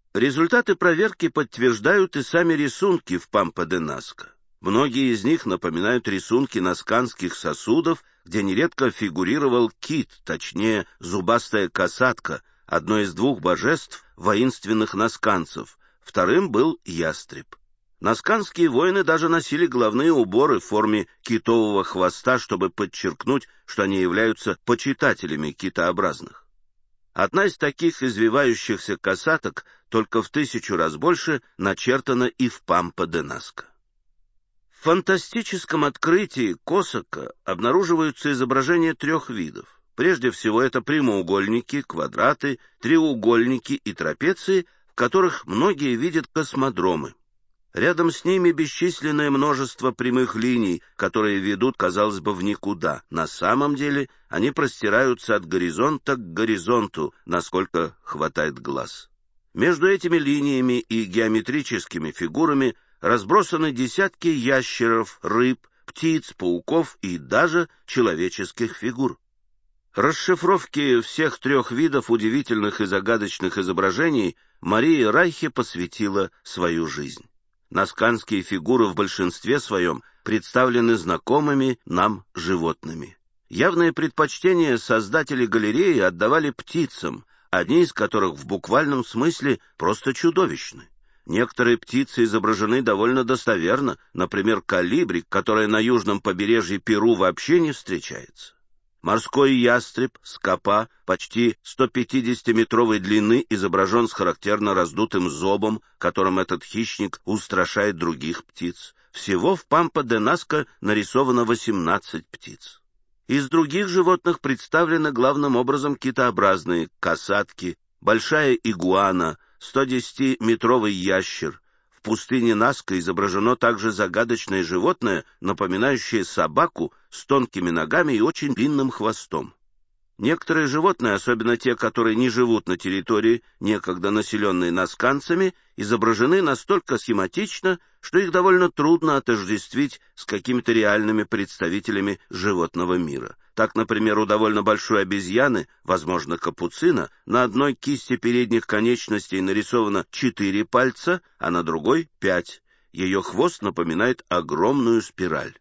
Результаты проверки подтверждают и сами рисунки в Пампа-де-Наско. Многие из них напоминают рисунки насканских сосудов, где нередко фигурировал кит, точнее зубастая касатка, одно из двух божеств воинственных насканцев, вторым был ястреб. Насканские воины даже носили головные уборы в форме китового хвоста, чтобы подчеркнуть, что они являются почитателями китообразных. Одна из таких извивающихся касаток, только в 1000 раз больше, начертана и в Пампа-де-Наско. В фантастическом открытии Косака обнаруживаются изображения 3 видов. Прежде всего это прямоугольники, квадраты, треугольники и трапеции, в которых многие видят космодромы. Рядом с ними бесчисленное множество прямых линий, которые ведут, казалось бы, в никуда. На самом деле они простираются от горизонта к горизонту, насколько хватает глаз. Между этими линиями и геометрическими фигурами разбросаны десятки ящеров, рыб, птиц, пауков и даже человеческих фигур. Расшифровке всех 3 видов удивительных и загадочных изображений Мария Райхе посвятила свою жизнь. Насканские фигуры в большинстве своем представлены знакомыми нам животными. Явное предпочтение создатели галереи отдавали птицам, одни из которых в буквальном смысле просто чудовищны. Некоторые птицы изображены довольно достоверно, например, колибри, которая на южном побережье Перу вообще не встречается. Морской ястреб, скопа, почти 150-метровой длины, изображен с характерно раздутым зобом, которым этот хищник устрашает других птиц. Всего в Пампа-де-Наско нарисовано 18 птиц. Из других животных представлены главным образом китообразные касатки, большая игуана, 110-метровый ящер. В пустыне Наска изображено также загадочное животное, напоминающее собаку с тонкими ногами и очень длинным хвостом. Некоторые животные, особенно те, которые не живут на территории, некогда населенной насканцами, изображены настолько схематично, что их довольно трудно отождествить с какими-то реальными представителями животного мира. Так, например, у довольно большой обезьяны, возможно, капуцина, на одной кисти передних конечностей нарисовано 4 пальца, а на другой — 5. Ее хвост напоминает огромную спираль.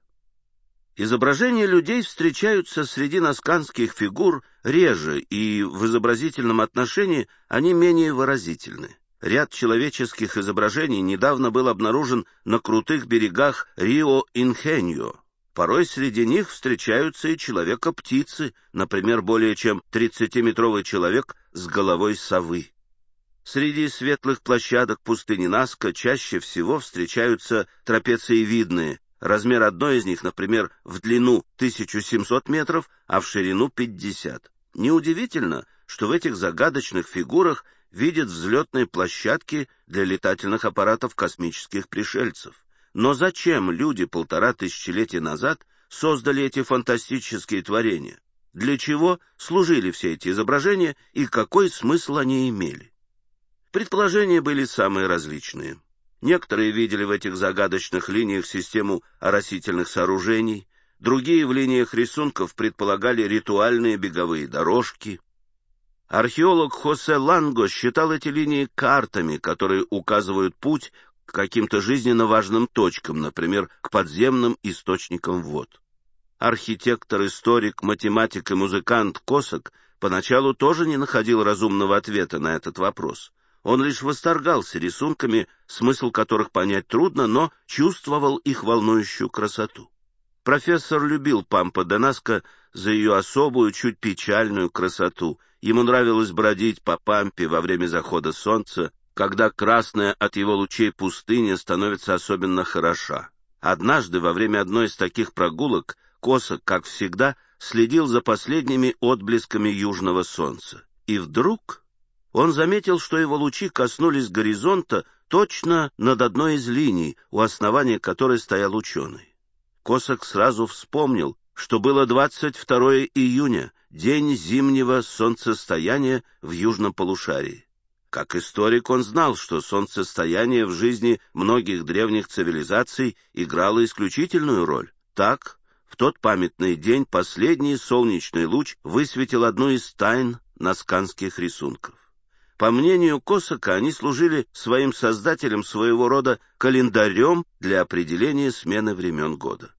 Изображения людей встречаются среди насканских фигур реже, и в изобразительном отношении они менее выразительны. Ряд человеческих изображений недавно был обнаружен на крутых берегах Рио-Инхеньо. Порой среди них встречаются и человека-птицы, например, более чем 30-метровый человек с головой совы. Среди светлых площадок пустыни Наска чаще всего встречаются трапециевидные. Размер одной из них, например, в длину 1700 метров, а в ширину 50. Неудивительно, что в этих загадочных фигурах видят взлетные площадки для летательных аппаратов космических пришельцев. Но зачем люди 1,5 тысячелетия назад создали эти фантастические творения? Для чего служили все эти изображения и какой смысл они имели? Предположения были самые различные. Некоторые видели в этих загадочных линиях систему оросительных сооружений, другие в линиях рисунков предполагали ритуальные беговые дорожки. Археолог Хосе Ланго считал эти линии картами, которые указывают путь к каким-то жизненно важным точкам, например, к подземным источникам вод. Архитектор, историк, математик и музыкант Косак поначалу тоже не находил разумного ответа на этот вопрос. Он лишь восторгался рисунками, смысл которых понять трудно, но чувствовал их волнующую красоту. Профессор любил Пампа-де-Наско за ее особую, чуть печальную красоту. Ему нравилось бродить по Пампе во время захода солнца, когда красная от его лучей пустыня становится особенно хороша. Однажды, во время одной из таких прогулок, Косак, как всегда, следил за последними отблесками южного солнца. И вдруг он заметил, что его лучи коснулись горизонта точно над одной из линий, у основания которой стоял ученый. Косак сразу вспомнил, что было 22 июня, день зимнего солнцестояния в южном полушарии. Как историк он знал, что солнцестояние в жизни многих древних цивилизаций играло исключительную роль. Так, в тот памятный день последний солнечный луч высветил одну из тайн насканских рисунков. По мнению Косака, они служили своим создателям своего рода календарем для определения смены времен года.